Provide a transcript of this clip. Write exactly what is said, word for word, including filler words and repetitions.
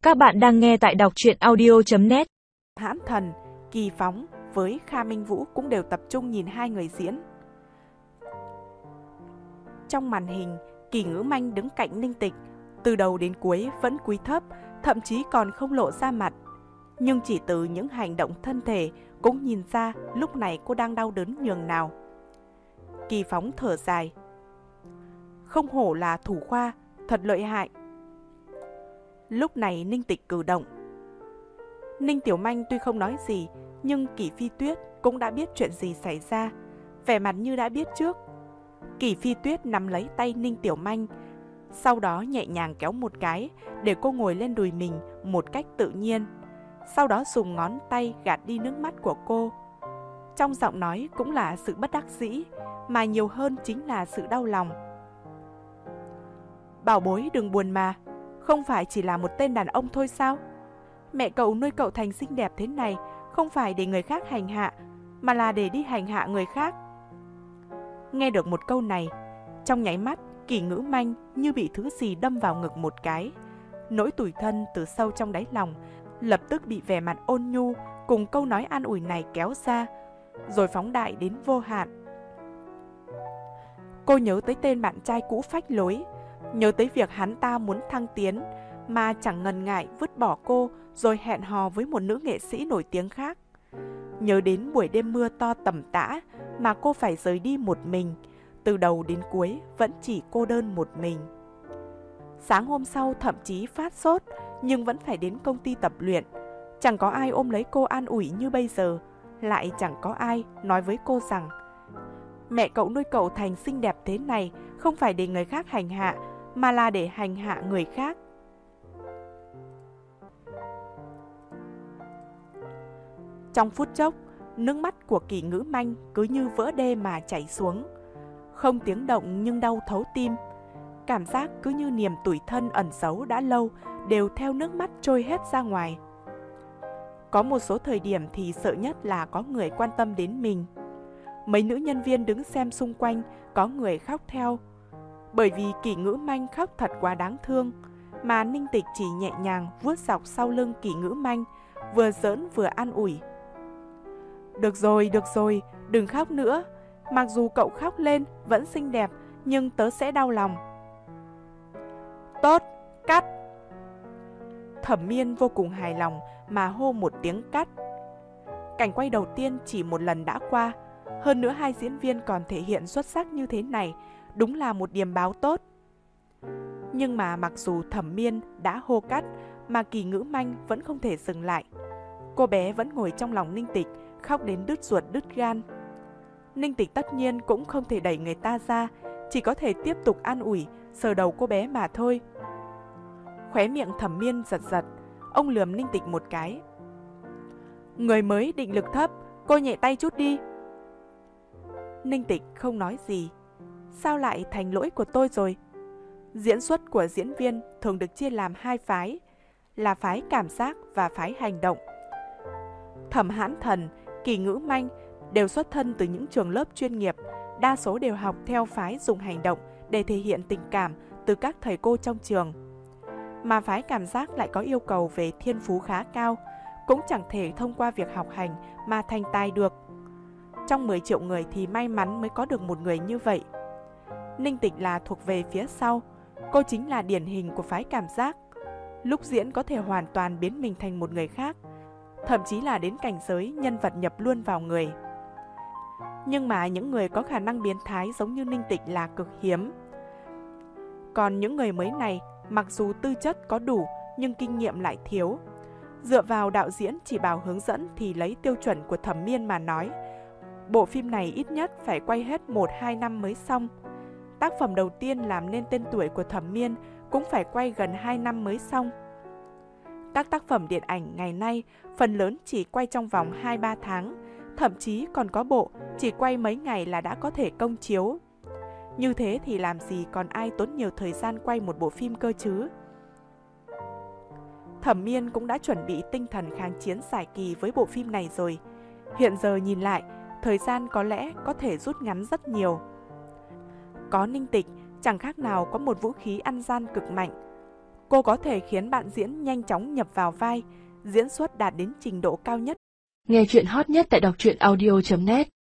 Các bạn đang nghe tại đọc truyện audio chấm net. Hãn Thần, Kỳ Phóng với Kha Minh Vũ cũng đều tập trung nhìn hai người diễn. Trong màn hình, Kỳ Ngữ Manh đứng cạnh Ninh Tịch, từ đầu đến cuối vẫn cúi thấp, thậm chí còn không lộ ra mặt. Nhưng chỉ từ những hành động thân thể cũng nhìn ra lúc này cô đang đau đớn nhường nào. Kỳ Phóng thở dài. Không hổ là thủ khoa, thật lợi hại. Lúc này Ninh Tịch cử động. Ninh Tiểu Manh tuy không nói gì, nhưng Kỷ Phi Tuyết cũng đã biết chuyện gì xảy ra, vẻ mặt như đã biết trước. Kỷ Phi Tuyết nắm lấy tay Ninh Tiểu Manh, sau đó nhẹ nhàng kéo một cái để cô ngồi lên đùi mình một cách tự nhiên, sau đó dùng ngón tay gạt đi nước mắt của cô. Trong giọng nói cũng là sự bất đắc dĩ, mà nhiều hơn chính là sự đau lòng. Bảo bối đừng buồn mà, không phải chỉ là một tên đàn ông thôi sao? Mẹ cậu nuôi cậu thành xinh đẹp thế này không phải để người khác hành hạ, mà là để đi hành hạ người khác. Nghe được một câu này, trong nháy mắt Kỳ Ngữ Manh như bị thứ gì đâm vào ngực một cái. Nỗi tủi thân từ sâu trong đáy lòng lập tức bị vẻ mặt ôn nhu cùng câu nói an ủi này kéo ra, rồi phóng đại đến vô hạn. Cô nhớ tới tên bạn trai cũ phách lối, nhớ tới việc hắn ta muốn thăng tiến mà chẳng ngần ngại vứt bỏ cô rồi hẹn hò với một nữ nghệ sĩ nổi tiếng khác. Nhớ đến buổi đêm mưa to tầm tã mà cô phải rời đi một mình, từ đầu đến cuối vẫn chỉ cô đơn một mình. Sáng hôm sau thậm chí phát sốt nhưng vẫn phải đến công ty tập luyện. Chẳng có ai ôm lấy cô an ủi như bây giờ, lại chẳng có ai nói với cô rằng mẹ cậu nuôi cậu thành xinh đẹp thế này không phải để người khác hành hạ, mà là để hành hạ người khác. Trong phút chốc, nước mắt của Kỳ Ngữ Manh cứ như vỡ đê mà chảy xuống. Không tiếng động nhưng đau thấu tim. Cảm giác cứ như niềm tủi thân ẩn giấu đã lâu đều theo nước mắt trôi hết ra ngoài. Có một số thời điểm thì sợ nhất là có người quan tâm đến mình. Mấy nữ nhân viên đứng xem xung quanh có người khóc theo. Bởi vì Kỳ Ngữ Manh khóc thật quá đáng thương, mà Ninh Tịch chỉ nhẹ nhàng vuốt dọc sau lưng Kỳ Ngữ Manh, vừa giỡn vừa an ủi. Được rồi, được rồi, đừng khóc nữa. Mặc dù cậu khóc lên vẫn xinh đẹp, nhưng tớ sẽ đau lòng. Tốt, cắt. Thẩm Miên vô cùng hài lòng mà hô một tiếng cắt. Cảnh quay đầu tiên chỉ một lần đã qua, hơn nữa hai diễn viên còn thể hiện xuất sắc như thế này, đúng là một điểm báo tốt. Nhưng mà mặc dù Thẩm Miên đã hô cắt, mà Kỳ Ngữ Manh vẫn không thể dừng lại. Cô bé vẫn ngồi trong lòng Ninh Tịch, khóc đến đứt ruột đứt gan. Ninh Tịch tất nhiên cũng không thể đẩy người ta ra, chỉ có thể tiếp tục an ủi, sờ đầu cô bé mà thôi. Khóe miệng Thẩm Miên giật giật, ông lườm Ninh Tịch một cái. Người mới định lực thấp, cô nhẹ tay chút đi. Ninh Tịch không nói gì. Sao lại thành lỗi của tôi rồi? Diễn xuất của diễn viên thường được chia làm hai phái, là phái cảm giác và phái hành động. Thẩm Hãn Thần, Kỳ Ngữ Manh đều xuất thân từ những trường lớp chuyên nghiệp, đa số đều học theo phái dùng hành động để thể hiện tình cảm từ các thầy cô trong trường. Mà phái cảm giác lại có yêu cầu về thiên phú khá cao, cũng chẳng thể thông qua việc học hành mà thành tài được. Trong mười triệu người thì may mắn mới có được một người như vậy. Ninh Tịch là thuộc về phía sau, cô chính là điển hình của phái cảm giác. Lúc diễn có thể hoàn toàn biến mình thành một người khác, thậm chí là đến cảnh giới nhân vật nhập luôn vào người. Nhưng mà những người có khả năng biến thái giống như Ninh Tịch là cực hiếm. Còn những người mới này, mặc dù tư chất có đủ nhưng kinh nghiệm lại thiếu. Dựa vào đạo diễn chỉ bảo hướng dẫn thì lấy tiêu chuẩn của Thẩm Miên mà nói, bộ phim này ít nhất phải quay hết một hai năm mới xong. Tác phẩm đầu tiên làm nên tên tuổi của Thẩm Miên cũng phải quay gần hai năm mới xong. Các tác phẩm điện ảnh ngày nay phần lớn chỉ quay trong vòng hai ba tháng, thậm chí còn có bộ chỉ quay mấy ngày là đã có thể công chiếu. Như thế thì làm gì còn ai tốn nhiều thời gian quay một bộ phim cơ chứ? Thẩm Miên cũng đã chuẩn bị tinh thần kháng chiến giải kỳ với bộ phim này rồi. Hiện giờ nhìn lại, thời gian có lẽ có thể rút ngắn rất nhiều. Có Ninh Tịch, chẳng khác nào có một vũ khí ăn gian cực mạnh. Cô có thể khiến bạn diễn nhanh chóng nhập vào vai, diễn xuất đạt đến trình độ cao nhất. Nghe chuyện hot nhất tại đọc truyện audio chấm net